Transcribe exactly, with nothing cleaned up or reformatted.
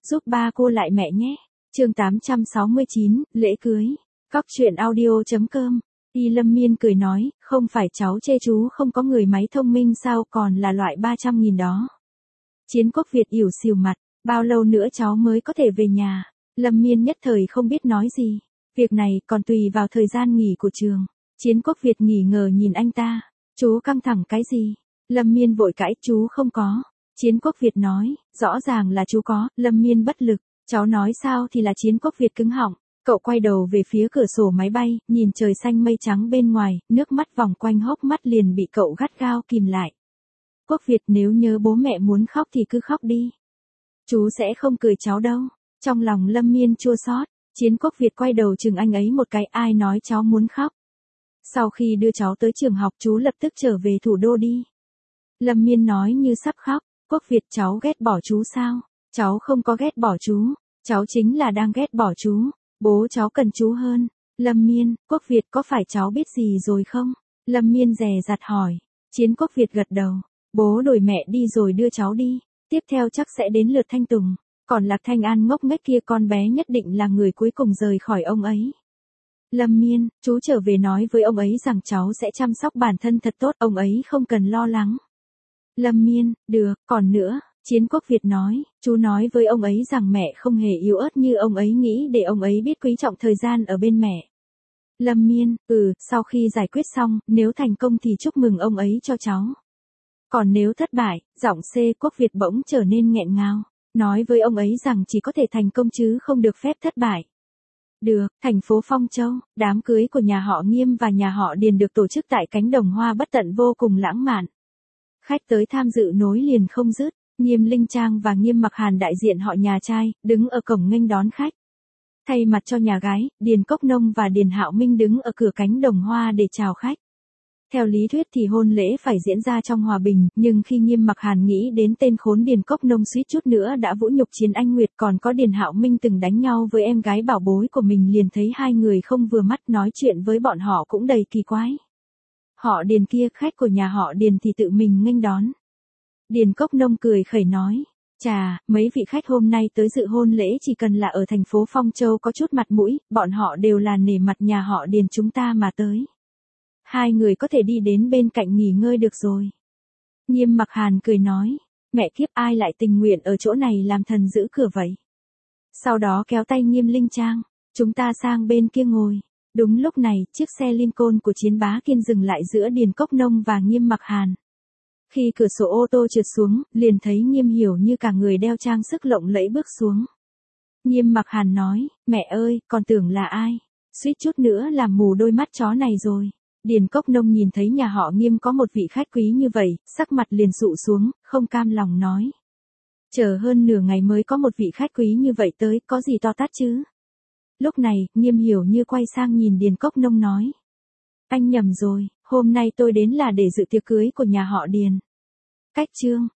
giúp ba cô lại mẹ nhé. Chương tám trăm sáu mươi chín, lễ cưới. Cóc truyện audio chấm com. Y Lâm Miên cười nói, không phải cháu chê chú không có người máy thông minh sao, còn là loại ba trăm nghìn đó. Chiến Quốc Việt ỉu xìu mặt, bao lâu nữa cháu mới có thể về nhà? Lâm Miên nhất thời không biết nói gì. Việc này còn tùy vào thời gian nghỉ của trường. Chiến Quốc Việt nghỉ ngờ nhìn anh ta. Chú căng thẳng cái gì? Lâm Miên vội cãi, chú không có. Chiến Quốc Việt nói, rõ ràng là chú có. Lâm Miên bất lực, cháu nói sao thì là. Chiến Quốc Việt cứng họng. Cậu quay đầu về phía cửa sổ máy bay, nhìn trời xanh mây trắng bên ngoài, nước mắt vòng quanh hốc mắt liền bị cậu gắt gao kìm lại. Quốc Việt, nếu nhớ bố mẹ muốn khóc thì cứ khóc đi. Chú sẽ không cười cháu đâu. Trong lòng Lâm Miên chua xót. Chiến Quốc Việt quay đầu chừng anh ấy một cái, ai nói cháu muốn khóc. Sau khi đưa cháu tới trường học chú lập tức trở về thủ đô đi. Lâm Miên nói như sắp khóc. Quốc Việt, cháu ghét bỏ chú sao? Cháu không có ghét bỏ chú. Cháu chính là đang ghét bỏ chú. Bố cháu cần chú hơn. Lâm Miên, Quốc Việt có phải cháu biết gì rồi không? Lâm Miên dè dặt hỏi. Chiến Quốc Việt gật đầu. Bố đổi mẹ đi rồi đưa cháu đi. Tiếp theo chắc sẽ đến lượt Thanh Tùng. Còn Lạc Thanh An ngốc nghếch kia, con bé nhất định là người cuối cùng rời khỏi ông ấy. Lâm Miên, chú trở về nói với ông ấy rằng cháu sẽ chăm sóc bản thân thật tốt, ông ấy không cần lo lắng. Lâm Miên, được, còn nữa, Chiến Quốc Việt nói, chú nói với ông ấy rằng mẹ không hề yếu ớt như ông ấy nghĩ, để ông ấy biết quý trọng thời gian ở bên mẹ. Lâm Miên, ừ, sau khi giải quyết xong, nếu thành công thì chúc mừng ông ấy cho cháu. Còn nếu thất bại, giọng C Quốc Việt bỗng trở nên nghẹn ngào. Nói với ông ấy rằng chỉ có thể thành công chứ không được phép thất bại. Được, thành phố Phong Châu, đám cưới của nhà họ Nghiêm và nhà họ Điền được tổ chức tại cánh đồng hoa bất tận vô cùng lãng mạn. Khách tới tham dự nối liền không dứt. Nghiêm Linh Trang và Nghiêm Mặc Hàn đại diện họ nhà trai, đứng ở cổng nghênh đón khách. Thay mặt cho nhà gái, Điền Cốc Nông và Điền Hạo Minh đứng ở cửa cánh đồng hoa để chào khách. Theo lý thuyết thì hôn lễ phải diễn ra trong hòa bình, nhưng khi Nghiêm Mặc Hàn nghĩ đến tên khốn Điền Cốc Nông suýt chút nữa đã vũ nhục Chiến Anh Nguyệt, còn có Điền Hạo Minh từng đánh nhau với em gái bảo bối của mình, liền thấy hai người không vừa mắt, nói chuyện với bọn họ cũng đầy kỳ quái. Họ Điền kia, khách của nhà họ Điền thì tự mình nghênh đón. Điền Cốc Nông cười khẩy nói, chà, mấy vị khách hôm nay tới dự hôn lễ chỉ cần là ở thành phố Phong Châu có chút mặt mũi, bọn họ đều là nể mặt nhà họ Điền chúng ta mà tới. Hai người có thể đi đến bên cạnh nghỉ ngơi được rồi. Nghiêm Mặc Hàn cười nói, mẹ kiếp, ai lại tình nguyện ở chỗ này làm thần giữ cửa vậy. Sau đó kéo tay Nghiêm Linh Trang, chúng ta sang bên kia ngồi. Đúng lúc này, chiếc xe Lincoln của Chiến Bá Kiên dừng lại giữa Điền Cốc Nông và Nghiêm Mặc Hàn. Khi cửa sổ ô tô trượt xuống, liền thấy Nghiêm Hiểu như cả người đeo trang sức lộng lẫy bước xuống. Nghiêm Mặc Hàn nói, mẹ ơi, còn tưởng là ai, suýt chút nữa làm mù đôi mắt chó này rồi. Điền Cốc Nông nhìn thấy nhà họ Nghiêm có một vị khách quý như vậy, sắc mặt liền sụ xuống, không cam lòng nói. Chờ hơn nửa ngày mới có một vị khách quý như vậy tới, có gì to tát chứ? Lúc này, Nghiêm Hiểu như quay sang nhìn Điền Cốc Nông nói. Anh nhầm rồi, hôm nay tôi đến là để dự tiệc cưới của nhà họ Điền. Cách chương.